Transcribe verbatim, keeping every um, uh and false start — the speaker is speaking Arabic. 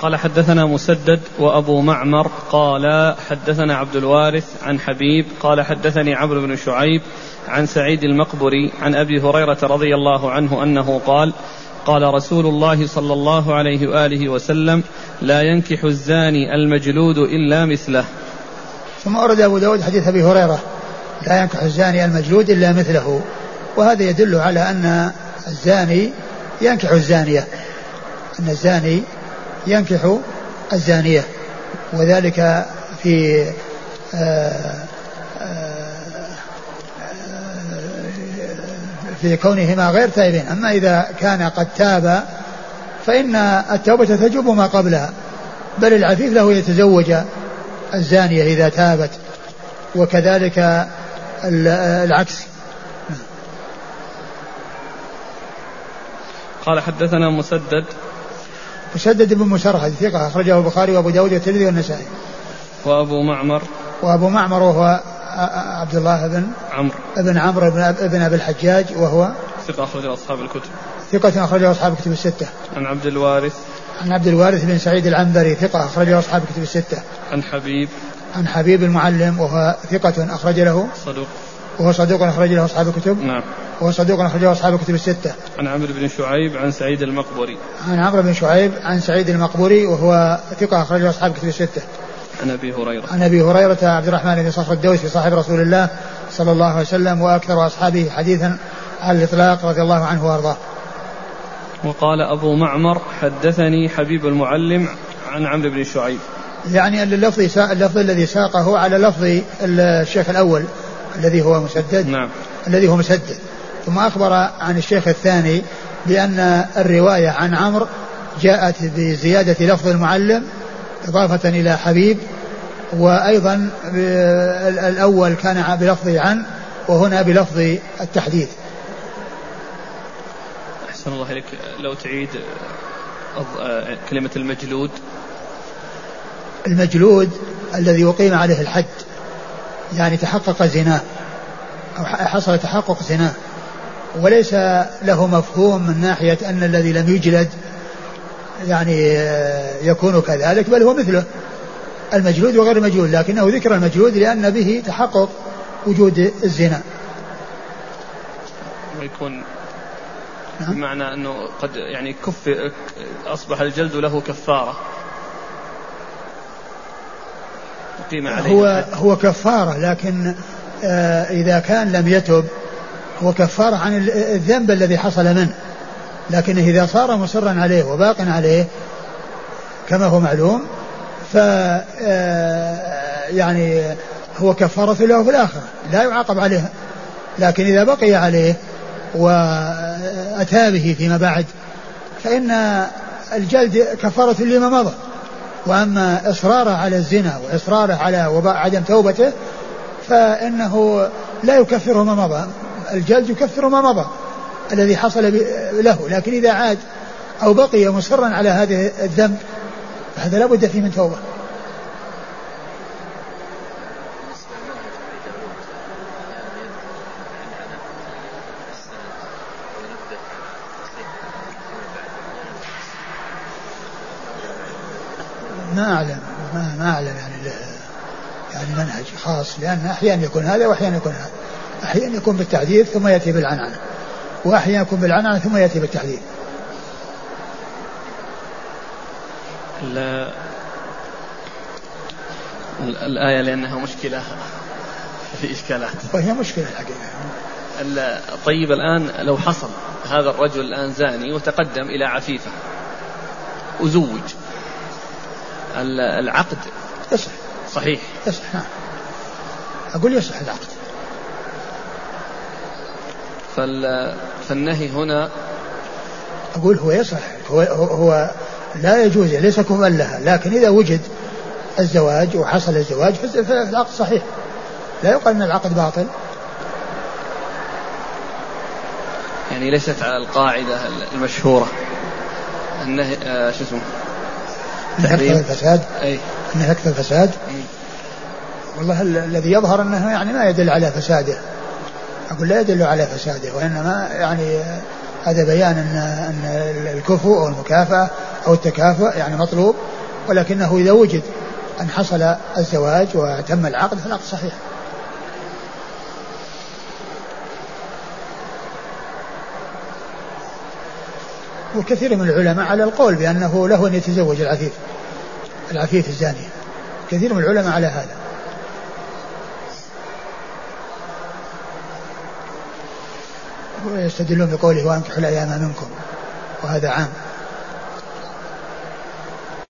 قال حدثنا مسدد وأبو معمر قال حدثنا عبد الوارث عن حبيب قال حدثني عمرو بن شعيب عن سعيد المقبري عن أبي هريرة رضي الله عنه أنه قال قال رسول الله صلى الله عليه وآله وسلم لا ينكح الزاني المجلود إلا مثله. ثم أورد أبو داود حديث أبي هريرة لا ينكح الزاني المجلود إلا مثله، وهذا يدل على أن الزاني ينكح الزانية، أن الزاني ينكح الزانية، وذلك في آآ آآ في كونهما غير تائبين. أما إذا كان قد تاب فإن التوبة تجب ما قبلها، بل العفيف له يتزوج الزانية إذا تابت، وكذلك العكس. قال حدثنا مسدد مسدد بن مسرهد ثقة أخرجه البخاري وأبو داود والترمذي والنسائي. وأبو معمر وأبو معمر وهو عبد الله بن عمرو بن عمرو بن أبي الحجاج وهو ثقة أخرجه أصحاب الكتب ثقة أخرجه أصحاب الكتب الستة. عن عبد الوارث عن عبد الوارث بن سعيد العنبري ثقة أخرجه أصحاب الكتب الستة. عن حبيب عن حبيب المعلم وهو ثقة أخرج له صدوق وهو صدوق أخرج له أصحاب الكتب. نعم. وهو صدوق أخرج له أصحاب الكتب الستة. عن عمرو بن شعيب عن سعيد المقبري عن عمرو بن شعيب عن سعيد المقبري وهو ثقة أخرج له أصحاب الكتب الستة. عن أبي هريرة عن أبي هريرة عبد الرحمن بن صخر الدوسي صاحب رسول الله صلى الله عليه وسلم وأكثر أصحابه حديثا على الإطلاق رضي الله عنه وأرضاه. وقال أبو معمر حدثني حبيب المعلم عن عمرو بن شعيب، يعني اللفظ اللفظ الذي ساقه على لفظ الشيخ الأول الذي هو مسدد. نعم. الذي هو مسدد، ثم أخبر عن الشيخ الثاني بأن الرواية عن عمرو جاءت بزيادة لفظ المعلم إضافة إلى حبيب، وأيضا الأول كان بلفظ عن وهنا بلفظ التحديث. أحسن الله إليك، لو تعيد كلمة المجلود. المجلود الذي يقيم عليه الحد، يعني تحقق زناه أو حصل تحقق زناه، وليس له مفهوم من ناحية أن الذي لم يجلد يعني يكون كذلك، بل هو مثله المجلود وغير المجلود، لكنه ذكر المجلود لأن به تحقق وجود الزنا. ويكون بمعنى أنه قد يعني كف أصبح الجلد له كفارة هو هو كفارة، لكن آه إذا كان لم يتب هو كفارة عن الذنب الذي حصل منه، لكن إذا صار مصرا عليه وباق عليه كما هو معلوم ف يعني هو كفارة له في الآخرة لا يعاقب عليه، لكن إذا بقي عليه وأتى به فيما بعد فإن الجلد كفارة لما مضى. وأما إصراره على الزنا وإصراره على وباء عدم توبته فإنه لا يكفره ما مضى، الجلد يكفر ما مضى الذي حصل له، لكن إذا عاد أو بقي مصرا على هذا الذنب فهذا لا بد فيه من توبة. ما أعلم ما, ما أعلم يعني يعني منهج خاص، لأن أحيانا يكون هذا وأحيانا يكون هذا، أحيانا يكون بالتحديث ثم يأتي بالعنعنة، وأحيانا يكون بالعنعنة ثم يأتي بالتحديث. الآية لأنها مشكلة في إشكالات، وهي مشكلة الحقيقة. طيب الآن لو حصل هذا الرجل الآن زاني وتقدم إلى عفيفة وزوج، العقد يصح؟ صحيح يصح، نعم أقول يصح العقد. فالنهي هنا أقول هو يصح، هو, هو لا يجوز ليس كفءا لها، لكن إذا وجد الزواج وحصل الزواج فالعقد صحيح، لا يقال أن العقد باطل. يعني ليست على القاعدة المشهورة النهي آه شو اسمه تحريم الفساد، أي أنه يكثر الفساد. والله الذي يظهر أنه يعني ما يدل على فساده، أقول لا يدل على فساده، وإنما يعني هذا بيان أن أن الكفو أو المكافأة أو التكافؤ يعني مطلوب ولكنه إذا وجد أن حصل الزواج وتم العقد فالعقد صحيح. وكثير من العلماء على القول بأنه له أن يتزوج العفيف العفيف الزانية، كثير من العلماء على هذا. ويستدلون بقوله وأنكحوا الأيام منكم، وهذا عام.